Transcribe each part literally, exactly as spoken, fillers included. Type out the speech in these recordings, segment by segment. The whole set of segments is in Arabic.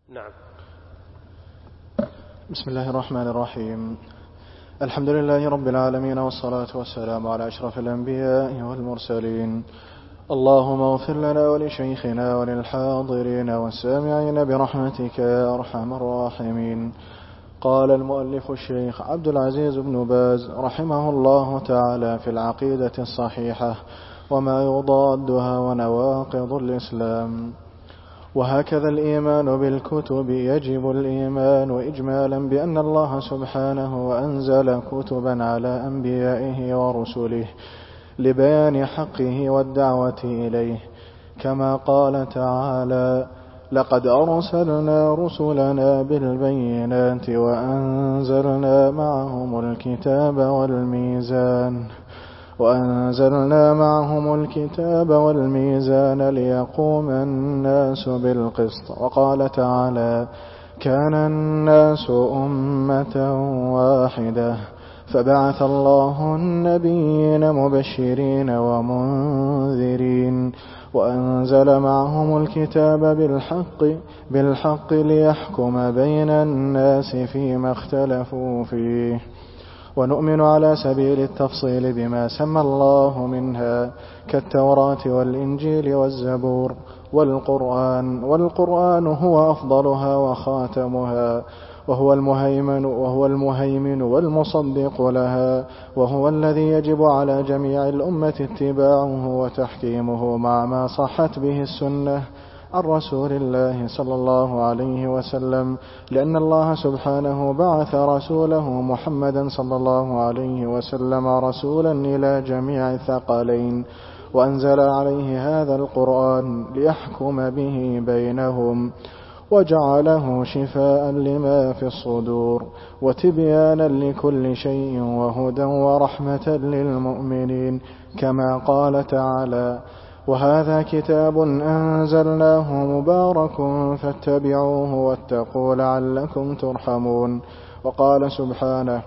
نعم. بسم الله الرحمن الرحيم. الحمد لله رب العالمين، والصلاة والسلام على أشرف الأنبياء والمرسلين. اللهم اغفر لنا ولشيخنا وللحاضرين والسامعين برحمتك يا أرحم الراحمين. قال المؤلف الشيخ عبد العزيز بن باز رحمه الله تعالى في العقيدة الصحيحة وما يضادها ونواقض الإسلام: وهكذا الإيمان بالكتب يجب الإيمان إجمالا بأن الله سبحانه أنزل كتبا على أنبيائه ورسله لبيان حقه والدعوة إليه، كما قال تعالى: لقد أرسلنا رسلنا بالبينات وأنزلنا معهم الكتاب والميزان وأنزلنا معهم الكتاب والميزان ليقوم الناس بالقسط. وقال تعالى: كان الناس أمة واحدة فبعث الله النبيين مبشرين ومنذرين وأنزل معهم الكتاب بالحق بالحق ليحكم بين الناس فيما اختلفوا فيه. ونؤمن على سبيل التفصيل بما سمى الله منها كالتوراة والإنجيل والزبور والقرآن، والقرآن هو أفضلها وخاتمها، وهو المهيمن وهو المهيمن والمصدق لها، وهو الذي يجب على جميع الأمة اتباعه وتحكيمه مع ما صحت به السنة عن رسول الله صلى الله عليه وسلم، لأن الله سبحانه بعث رسوله محمدا صلى الله عليه وسلم رسولا إلى جميع الثقلين، وأنزل عليه هذا القرآن ليحكم به بينهم، وجعله شفاء لما في الصدور وتبيانا لكل شيء وهدى ورحمة للمؤمنين، كما قال تعالى: وهذا كتاب أنزلناه مبارك فاتبعوه واتقوا لعلكم ترحمون. وقال سبحانه: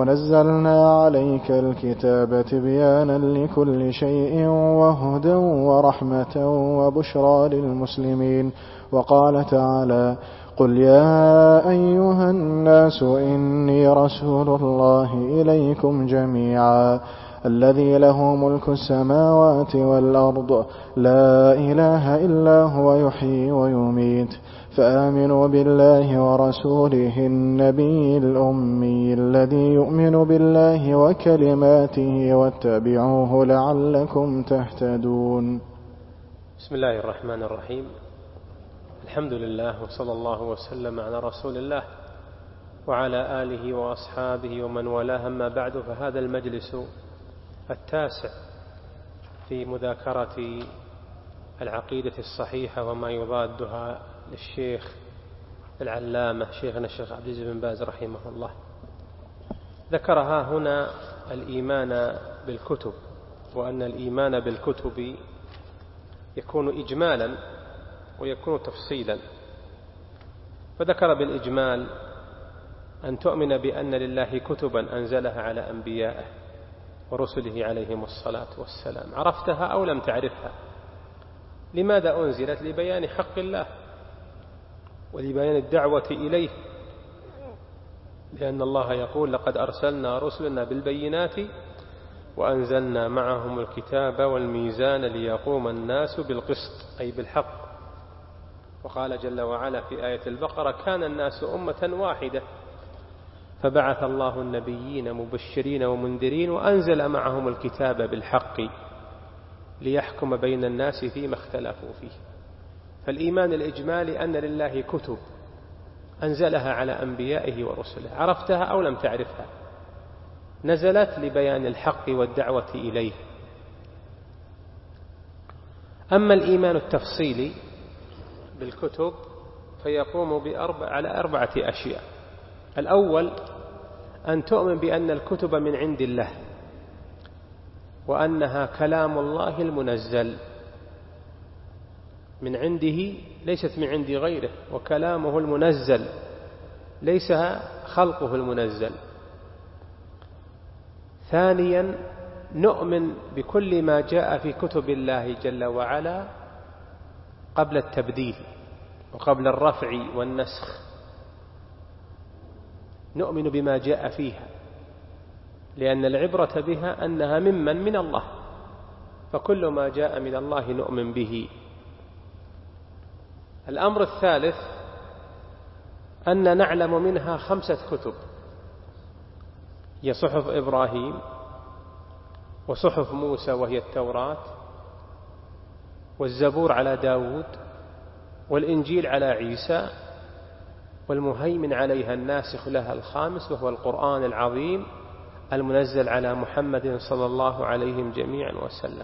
ونزلنا عليك الكتاب تبيانا لكل شيء وهدى ورحمة وبشرى للمسلمين. وقال تعالى: قل يا أيها الناس إني رسول الله إليكم جميعا الذي له ملك السماوات والأرض لا إله إلا هو يحيي ويميت، فآمنوا بالله ورسوله النبي الأمي الذي يؤمن بالله وكلماته واتبعوه لعلكم تهتدون. بسم الله الرحمن الرحيم. الحمد لله، وصلى الله وسلم على رسول الله وعلى آله وأصحابه ومن والاه، أما بعد، فهذا المجلس التاسع في مذاكرة العقيدة الصحيحة وما يضادها للشيخ العلامة شيخنا الشيخ عبد العزيز بن باز رحمه الله. ذكرها هنا الإيمان بالكتب، وأن الإيمان بالكتب يكون إجمالا ويكون تفصيلا. فذكر بالإجمال أن تؤمن بأن لله كتبا أنزلها على أنبيائه ورسله عليهم الصلاة والسلام. عرفتها أو لم تعرفها؟ لماذا أنزلت؟ لبيان حق الله ولبيان الدعوة إليه، لأن الله يقول: لقد أرسلنا رسلنا بالبينات وأنزلنا معهم الكتاب والميزان ليقوم الناس بالقسط، أي بالحق. وقال جل وعلا في آية البقرة: كان الناس أمة واحدة فبعث الله النبيين مبشرين ومنذرين وأنزل معهم الكتاب بالحق ليحكم بين الناس فيما اختلفوا فيه. فالإيمان الإجمالي أن لله كتب أنزلها على أنبيائه ورسله. عرفتها أو لم تعرفها؟ نزلت لبيان الحق والدعوة إليه. أما الإيمان التفصيلي بالكتب فيقوم بأربع على أربعة أشياء. الأول أن تؤمن بأن الكتب من عند الله، وأنها كلام الله المنزل من عنده، ليست من عند غيره، وكلامه المنزل ليس خلقه المنزل. ثانيا نؤمن بكل ما جاء في كتب الله جل وعلا قبل التبديل، وقبل الرفع والنسخ، نؤمن بما جاء فيها، لأن العبرة بها أنها ممن من الله، فكل ما جاء من الله نؤمن به. الأمر الثالث أن نعلم منها خمسة كتب، هي صحف إبراهيم، وصحف موسى وهي التوراة، والزبور على داود، والإنجيل على عيسى، والمهيمن عليها الناسخ لها الخامس وهو القرآن العظيم المنزل على محمد صلى الله عليه جميعا وسلم.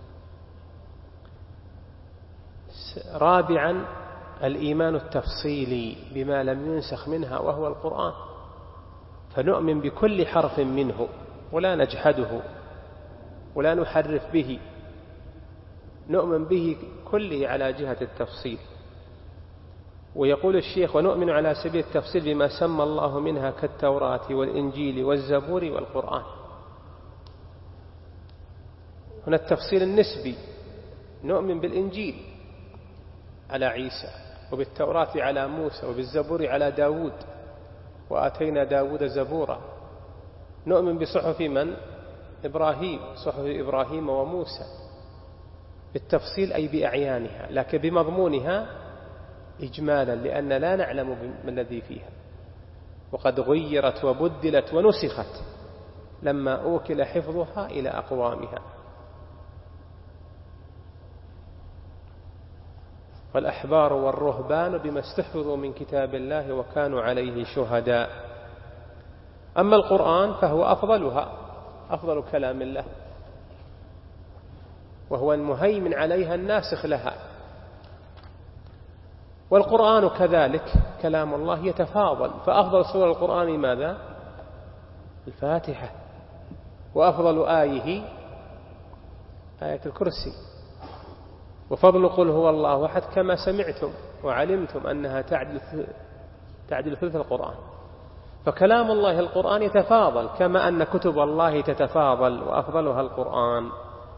رابعا الإيمان التفصيلي بما لم ينسخ منها وهو القرآن، فنؤمن بكل حرف منه ولا نجحده ولا نحرف به، نؤمن به كله على جهة التفصيل. ويقول الشيخ: ونؤمن على سبيل التفصيل بما سمى الله منها كالتوراة والإنجيل والزبور والقرآن. هنا التفصيل النسبي، نؤمن بالإنجيل على عيسى، وبالتوراة على موسى، وبالزبور على داود، وآتينا داود زبورا. نؤمن بصحف من؟ إبراهيم، صحف إبراهيم وموسى، بالتفصيل أي بأعيانها، لكن بمضمونها إجمالا، لأن لا نعلم ما الذي فيها، وقد غيرت وبدلت ونسخت لما أوكل حفظها إلى أقوامها. والأحبار والرهبان بما استحفظوا من كتاب الله وكانوا عليه شهداء. أما القرآن فهو أفضلها، أفضل كلام الله، وهو المهيمن عليها الناسخ لها. والقرآن كذلك كلام الله يتفاضل، فأفضل سورة القرآن ماذا؟ الفاتحة، وأفضل آيه آية الكرسي، وفضل قل هو الله أحد كما سمعتم وعلمتم أنها تعدل تعدل ثلث القرآن. فكلام الله القرآن يتفاضل كما أن كتب الله تتفاضل، وأفضلها القرآن.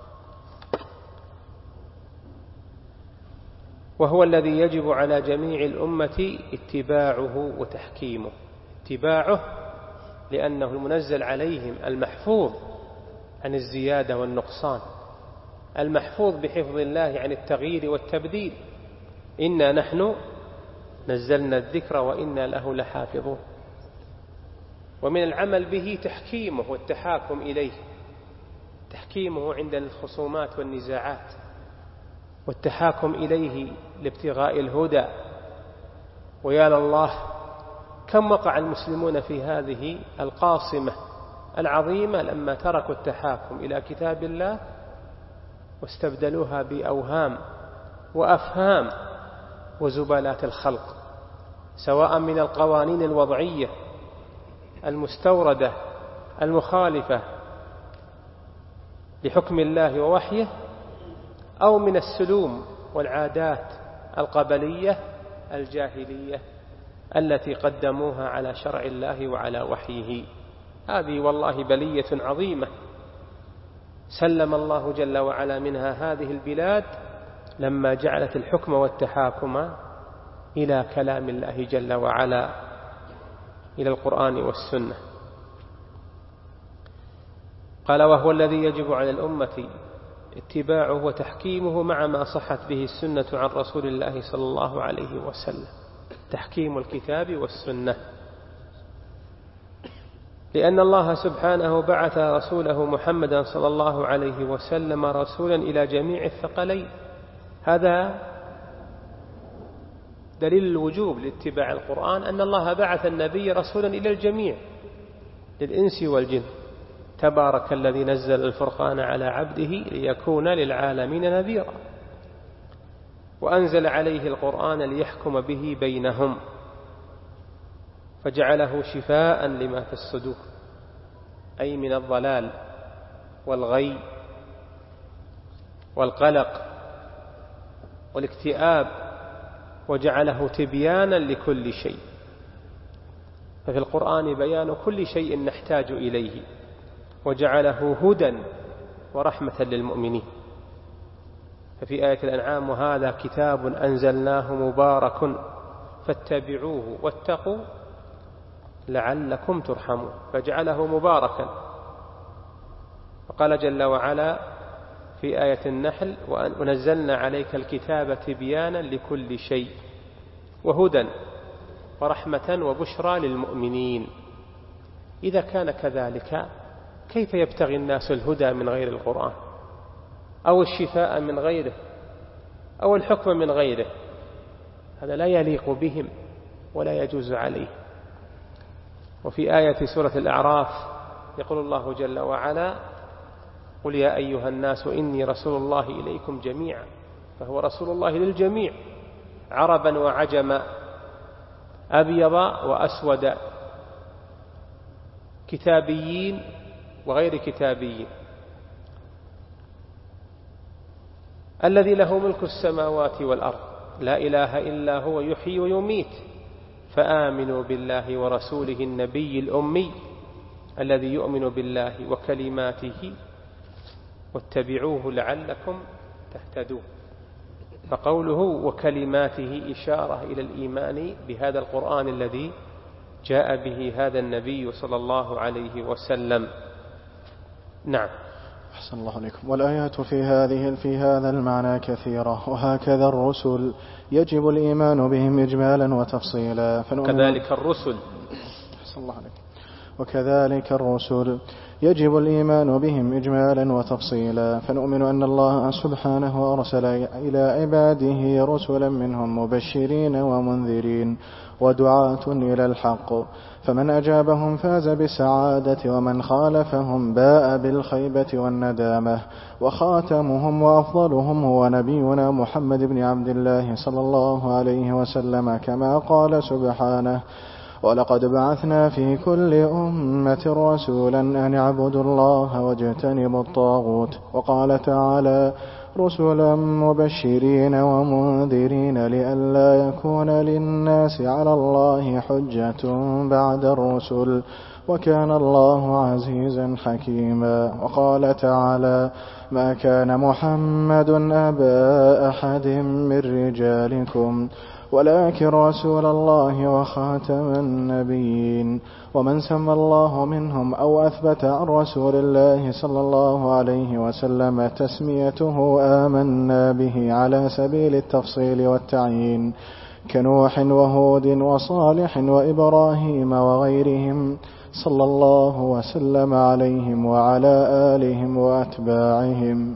وهو الذي يجب على جميع الأمة اتباعه وتحكيمه. اتباعه لأنه المنزل عليهم، المحفوظ عن الزيادة والنقصان، المحفوظ بحفظ الله عن التغيير والتبديل. إنا نحن نزلنا الذكر وإنا له لحافظون. ومن العمل به تحكيمه والتحاكم إليه، تحكيمه عند الخصومات والنزاعات، والتحاكم إليه لابتغاء الهدى. ويا لله كم وقع المسلمون في هذه القاصمة العظيمة لما تركوا التحاكم إلى كتاب الله واستبدلوها بأوهام وأفهام وزبالات الخلق، سواء من القوانين الوضعية المستوردة المخالفة لحكم الله ووحيه، أو من السلوم والعادات القبلية الجاهلية التي قدموها على شرع الله وعلى وحيه. هذه والله بلية عظيمة سلم الله جل وعلا منها هذه البلاد لما جعلت الحكم والتحاكم إلى كلام الله جل وعلا، إلى القرآن والسنة. قال: وهو الذي يجب على الأمة اتباعه وتحكيمه مع ما صحت به السنة عن رسول الله صلى الله عليه وسلم، تحكيم الكتاب والسنة. لأن الله سبحانه بعث رسوله محمدا صلى الله عليه وسلم رسولا إلى جميع الثقلين. هذا دليل الوجوب لاتباع القرآن، أن الله بعث النبي رسولا إلى الجميع، للإنس والجن. تبارك الذي نزل الفرقان على عبده ليكون للعالمين نذيرا، وأنزل عليه القرآن ليحكم به بينهم، فجعله شفاء لما في الصدور، أي من الضلال والغي والقلق والاكتئاب، وجعله تبيانا لكل شيء. ففي القرآن بيان كل شيء نحتاج إليه، وجعله هدى ورحمة للمؤمنين. ففي آية الأنعام وهذا كتاب أنزلناه مبارك فاتبعوه واتقوا لعلكم ترحمون، فجعله مباركا. وقال جل وعلا في آية النحل ونزلنا عليك الكتاب تبيانا لكل شيء وهدى ورحمة وبشرى للمؤمنين. إذا كان كذلك كيف يبتغي الناس الهدى من غير القرآن أو الشفاء من غيره أو الحكم من غيره؟ هذا لا يليق بهم ولا يجوز عليه. وفي آية سورة الأعراف يقول الله جل وعلا قل يا أيها الناس إني رسول الله إليكم جميعا، فهو رسول الله للجميع عربا وعجما أبيض وأسود كتابيين وغير كتابيين، الذي له ملك السماوات والأرض لا إله إلا هو يحيي ويميت، فآمنوا بالله ورسوله النبي الأمي الذي يؤمن بالله وكلماته واتبعوه لعلكم تهتدون. فقوله وكلماته إشارة إلى الإيمان بهذا القرآن الذي جاء به هذا النبي صلى الله عليه وسلم. نعم. أحسن الله عليكم. والآيات في هذه في هذا المعنى كثيرة، وهكذا الرسل يجب الإيمان بهم إجمالا وتفصيلا. كذلك الرسل أحسن الله عليكم. وكذلك الرسل يجب الإيمان بهم إجمالا وتفصيلا، فنؤمن أن الله سبحانه أرسل إلى عباده رسلا منهم مبشرين ومنذرين ودعاة إلى الحق، فمن أجابهم فاز بالسعادة ومن خالفهم باء بالخيبة والندامة. وخاتمهم وأفضلهم هو نبينا محمد بن عبد الله صلى الله عليه وسلم، كما قال سبحانه ولقد بعثنا في كل أمة رسولا أن اعبدوا الله واجتنبوا الطاغوت. وقال تعالى رسلا مبشرين ومنذرين لئلا يكون للناس على الله حجة بعد الرسل وكان الله عزيزا حكيما. وقال تعالى ما كان محمد أبا أحد من رجالكم ولكن رسول الله وخاتم النبيين. ومن سمى الله منهم أو أثبت عن رسول الله صلى الله عليه وسلم تسميته آمنا به على سبيل التفصيل والتعيين، كنوح وهود وصالح وإبراهيم وغيرهم صلى الله وسلم عليهم وعلى آلهم وأتباعهم.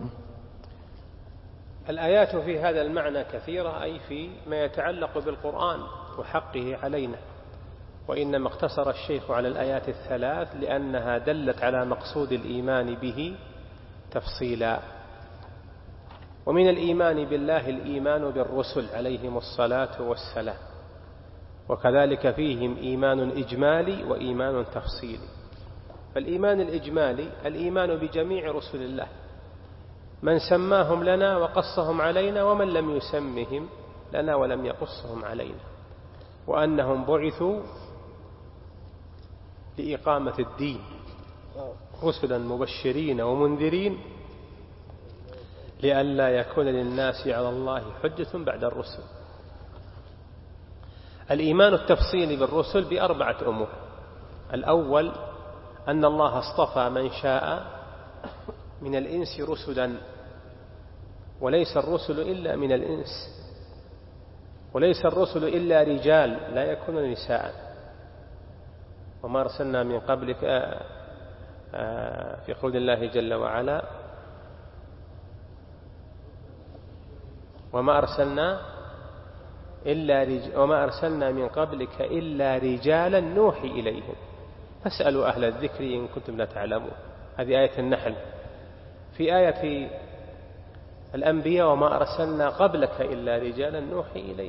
الآيات في هذا المعنى كثيرة، أي في ما يتعلق بالقرآن وحقه علينا، وإنما اقتصر الشيخ على الآيات الثلاث لأنها دلت على مقصود الإيمان به تفصيلا. ومن الإيمان بالله الإيمان بالرسل عليهم الصلاة والسلام، وكذلك فيهم إيمان إجمالي وإيمان تفصيلي. فالإيمان الإجمالي الإيمان بجميع رسل الله، من سماهم لنا وقصهم علينا ومن لم يسمهم لنا ولم يقصهم علينا، وأنهم بعثوا لإقامة الدين رسلا مبشرين ومنذرين لئلا يكون للناس على الله حجة بعد الرسل. الإيمان التفصيلي بالرسل بأربعة أمور. الأول أن الله اصطفى من شاء من الإنس رسلا، وليس الرسل إلا من الإنس، وليس الرسل إلا رجال لا يكون نساء. وما أرسلنا من قبلك في قول الله جل وعلا وما أرسلنا إلا رج... وما أرسلنا من قبلك إلا رجالا نوحي إليهم فاسألوا أهل الذكر إن كنتم لا تعلمون. هذه آية النحل. في آية الأنبياء وما أرسلنا قبلك إلا رجالا نوحي إليهم.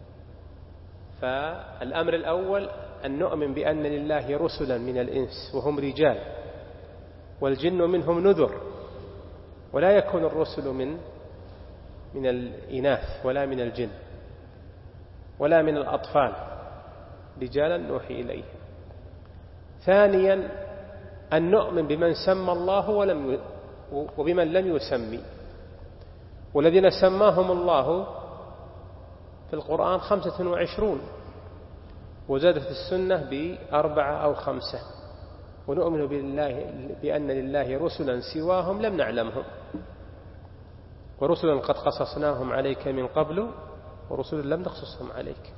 فالأمر الأول أن نؤمن بأن لله رسلا من الإنس وهم رجال، والجن منهم نذر، ولا يكون الرسل من من الإناث ولا من الجن ولا من الأطفال، رجالا نوحي إليهم. ثانيا أن نؤمن بمن سمى الله ولم وبمن لم يسمي، والذين سماهم الله في القرآن خمسة وعشرون، وزادت السنة بأربعة أو خمسة. ونؤمن بالله بأن لله رسلا سواهم لم نعلمهم، ورسلا قد قصصناهم عليك من قبل ورسلا لم نقصصهم عليك.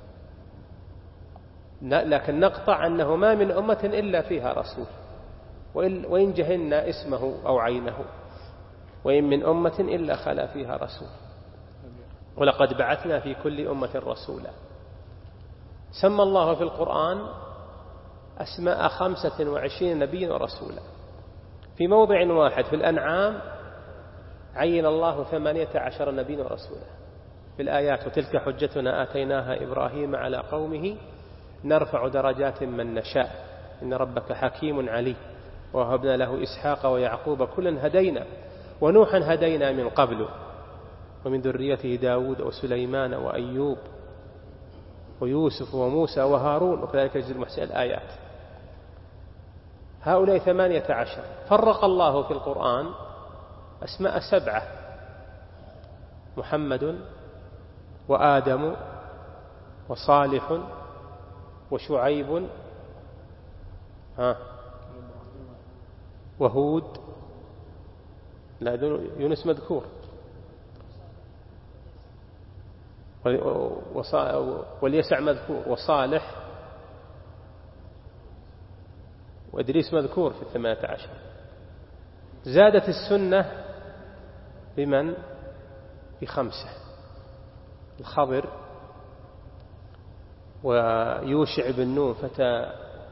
لكن نقطع أنه ما من أمة إلا فيها رسول، وإن جهلنا اسمه أو عينه، وإن من أمة إلا خلا فيها رسول، ولقد بعثنا في كل أمة رسولا. سمى الله في القرآن أسماء خمسة وعشرين نبيا ورسولا. في موضع واحد في الأنعام عين الله ثمانية عشر نبيا ورسولا في الآيات: وتلك حجتنا آتيناها إبراهيم على قومه نرفع درجات من نشاء إن ربك حكيم عليم ووهبنا له إسحاق ويعقوب كلا هدينا ونوحا هدينا من قبل ومن ذريته داود وسليمان وأيوب ويوسف وموسى وهارون وكذلك يجزي المحسنين الآيات. هؤلاء ثمانية عشر. فرق الله في القرآن أسماء سبعة: محمد وآدم وصالح وشعيب ها وهود، لا يونس مذكور، واليسع مذكور، وصالح وإدريس مذكور في الثمانية عشر. زادت السنة بمن؟ بخمسة: الخضر ويوشع بن نون فتى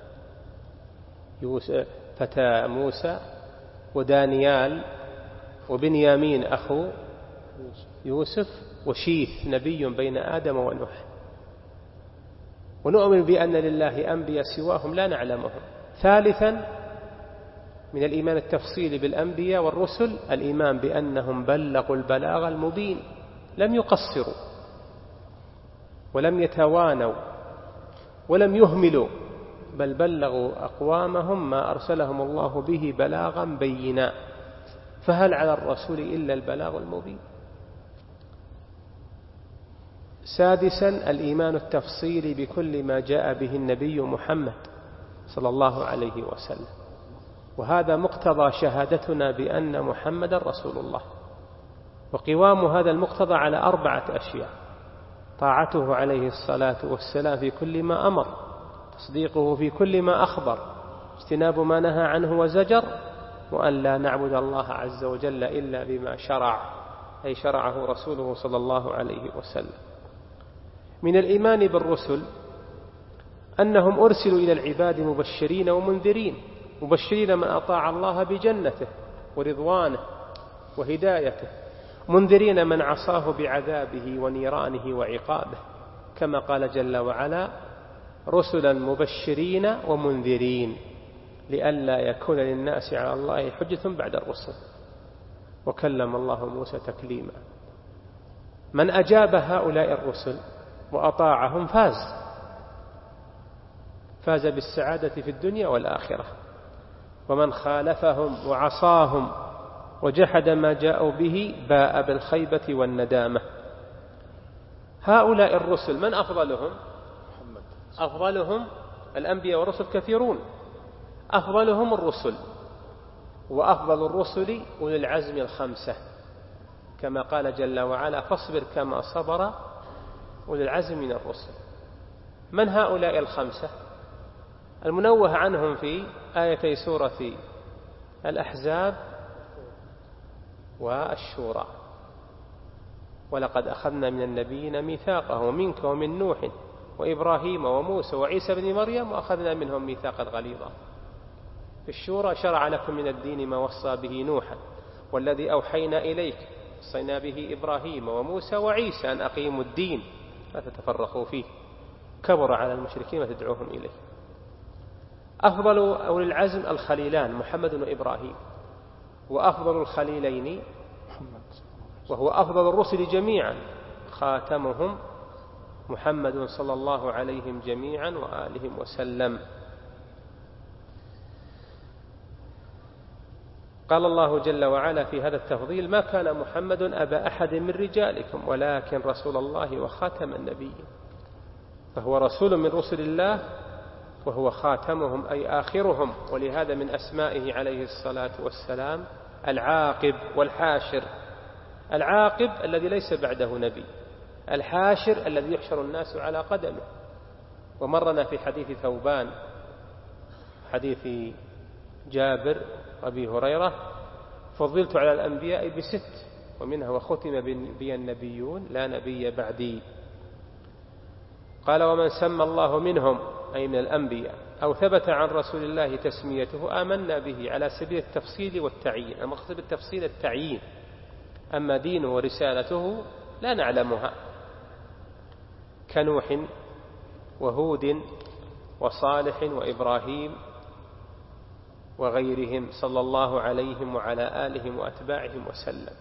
فتى موسى، ودانيال وبنيامين أخو يوسف، وشيث نبي بين آدم ونوح. ونؤمن بأن لله أنبياء سواهم لا نعلمهم. ثالثا من الإيمان التفصيلي بالأنبياء والرسل الإيمان بأنهم بلغوا البلاغ المبين، لم يقصروا ولم يتوانوا ولم يهملوا، بل بلغوا أقوامهم ما أرسلهم الله به بلاغا بينا، فهل على الرسول إلا البلاغ المبين. سادسا الإيمان التفصيلي بكل ما جاء به النبي محمد صلى الله عليه وسلم، وهذا مقتضى شهادتنا بأن محمد رسول الله. وقوام هذا المقتضى على أربعة أشياء: طاعته عليه الصلاة والسلام في كل ما أمر، تصديقه في كل ما أخبر، اجتناب ما نهى عنه وزجر، وأن لا نعبد الله عز وجل إلا بما شرع، أي شرعه رسوله صلى الله عليه وسلم. من الإيمان بالرسل أنهم أرسلوا إلى العباد مبشرين ومنذرين، مبشرين من أطاع الله بجنته ورضوانه وهدايته، منذرين من عصاه بعذابه ونيرانه وعقابه، كما قال جل وعلا: رسلا مبشرين ومنذرين لئلا يكون للناس على الله حجة بعد الرسل، وكلم الله موسى تكليما. من أجاب هؤلاء الرسل وأطاعهم فاز فاز بالسعادة في الدنيا والآخرة، ومن خالفهم وعصاهم وجحد ما جاءوا به باء بالخيبة والندامة. هؤلاء الرسل من أفضلهم؟ أفضلهم الأنبياء والرسل كثيرون، أفضلهم الرسل، وأفضل الرسل أولي العزم الخمسة، كما قال جل وعلا: فاصبر كما صبر أولي العزم من الرسل. من هؤلاء الخمسة المنوه عنهم في آيتي سورة الأحزاب والشورى؟ ولقد أخذنا من النبيين ميثاقهم منك ومن نوح وإبراهيم وموسى وعيسى بن مريم وأخذنا منهم ميثاقا غليظا. في الشورى: شرع لكم من الدين ما وصى به نوحا والذي أوحينا إليك وصينا به إبراهيم وموسى وعيسى أن أقيموا الدين لا تتفرقوا فيه كبر على المشركين ما تدعوهم إليه. أفضل أولي العزم الخليلان محمد وإبراهيم، وأفضل الخليلين وهو أفضل الرسل جميعا خاتمهم محمد صلى الله عليهم جميعا وآلهم وسلم. قال الله جل وعلا في هذا التفضيل: ما كان محمد أبا أحد من رجالكم ولكن رسول الله وخاتم النبيين. فهو رسول من رسل الله وهو خاتمهم أي آخرهم، ولهذا من أسمائه عليه الصلاة والسلام العاقب والحاشر. العاقب الذي ليس بعده نبي، الحاشر الذي يحشر الناس على قدمه. ومرنا في حديث ثوبان، حديث جابر أبي هريرة: فضلت على الأنبياء بست ومنها وختم بي النبيون لا نبي بعدي. قال: ومن سمى الله منهم أي من الأنبياء أو ثبت عن رسول الله تسميته آمنا به على سبيل التفصيل والتعيين. المقصد بالتفصيل التعيين، أما دينه ورسالته لا نعلمها، كنوح وهود وصالح وإبراهيم وغيرهم صلى الله عليهم وعلى آلهم وأتباعهم وسلم.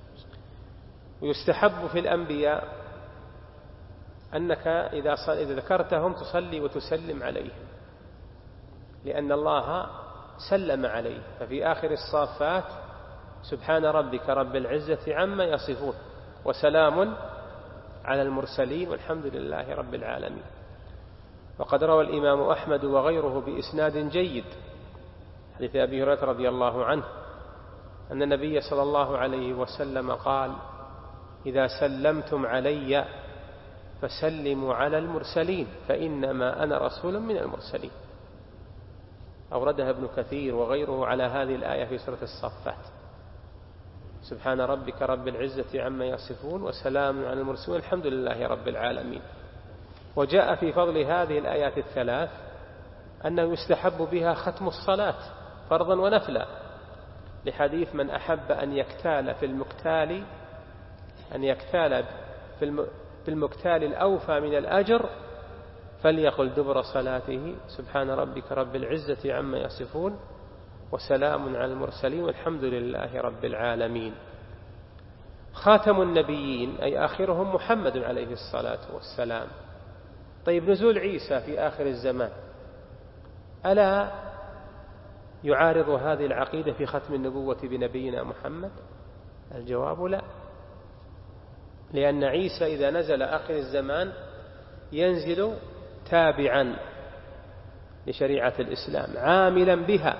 ويستحب في الأنبياء أنك إذا ذكرتهم تصلي وتسلم عليهم، لأن الله سلم عليه. ففي آخر الصافات: سبحان ربك رب العزة عما يصفون وسلام على المرسلين والحمد لله رب العالمين. وقد روى الإمام أحمد وغيره بإسناد جيد حديث أبي هريرة رضي الله عنه أن النبي صلى الله عليه وسلم قال: إذا سلمتم علي فسلموا على المرسلين فإنما أنا رسول من المرسلين. أوردها ابن كثير وغيره على هذه الآية في سورة الصافات: سبحان ربك رب العزة عما يصفون وسلام على المرسلين الحمد لله رب العالمين. وجاء في فضل هذه الآيات الثلاث أنه يستحب بها ختم الصلاة فرضا ونفلا، لحديث: من أحب أن يكتال في المكتال أن يكتال في المكتال الأوفى من الأجر فليقل دبر صلاته سبحان ربك رب العزة عما يصفون وسلام على المرسلين والحمد لله رب العالمين. خاتم النبيين أي آخرهم محمد عليه الصلاة والسلام. طيب، نزول عيسى في آخر الزمان ألا يعارض هذه العقيدة في ختم النبوة بنبينا محمد؟ الجواب لا، لأن عيسى إذا نزل آخر الزمان ينزل تابعا لشريعة الإسلام عاملا بها،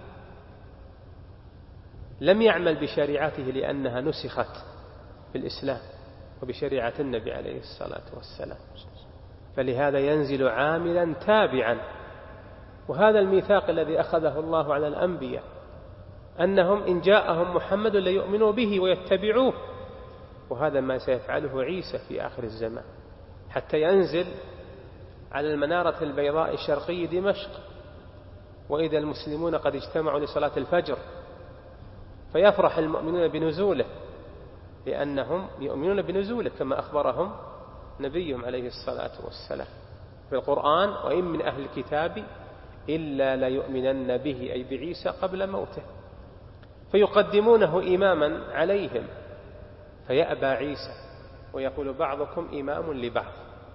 لم يعمل بشريعته لأنها نسخت بالإسلام وبشريعة النبي عليه الصلاة والسلام، فلهذا ينزل عاملا تابعا. وهذا الميثاق الذي أخذه الله على الأنبياء أنهم إن جاءهم محمد ليؤمنوا به ويتبعوه، وهذا ما سيفعله عيسى في آخر الزمان، حتى ينزل على المنارة البيضاء الشرقي دمشق وإذا المسلمون قد اجتمعوا لصلاة الفجر، فيفرح المؤمنون بنزوله لأنهم يؤمنون بنزوله كما أخبرهم نبيهم عليه الصلاة والسلام في القرآن: وإن من أهل الكتاب إلا ليؤمنن به أي بعيسى قبل موته. فيقدمونه إماما عليهم، فيأبى عيسى ويقول بعضكم إمام لبعض.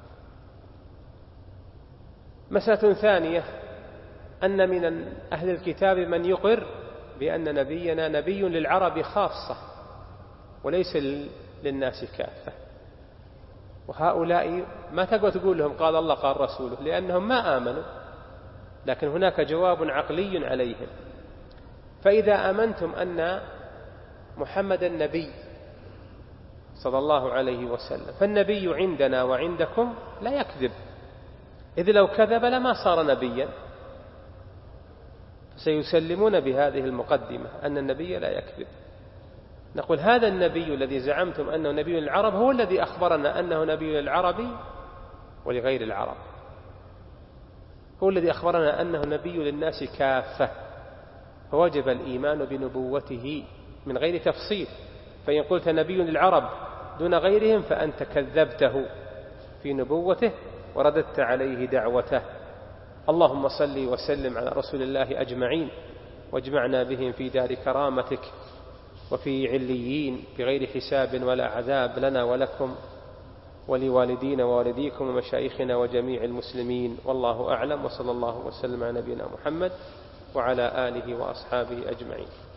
مسألة ثانية: أن من أهل الكتاب من يقر بأن نبينا نبي للعرب خاصة وليس للناس كافة، وهؤلاء ما تقدر تقول لهم قال الله قال رسوله لأنهم ما آمنوا، لكن هناك جواب عقلي عليهم. فإذا آمنتم أن محمد النبي صلى الله عليه وسلم فالنبي عندنا وعندكم لا يكذب، إذ لو كذب لما صار نبيا. سيسلمون بهذه المقدمة أن النبي لا يكذب. نقول: هذا النبي الذي زعمتم أنه نبي للعرب هو الذي أخبرنا أنه نبي للعرب ولغير العرب، هو الذي أخبرنا أنه نبي للناس كافة، فوجب الإيمان بنبوته من غير تفصيل. فإن قلت نبي للعرب دون غيرهم فأنت كذبته في نبوته ورددت عليه دعوته. اللهم صل وسلم على رسول الله أجمعين، واجمعنا بهم في دار كرامتك وفي عليين بغير حساب ولا عذاب لنا ولكم ولوالدينا ووالديكم ومشايخنا وجميع المسلمين. والله أعلم، وصلى الله وسلم على نبينا محمد وعلى آله وأصحابه أجمعين.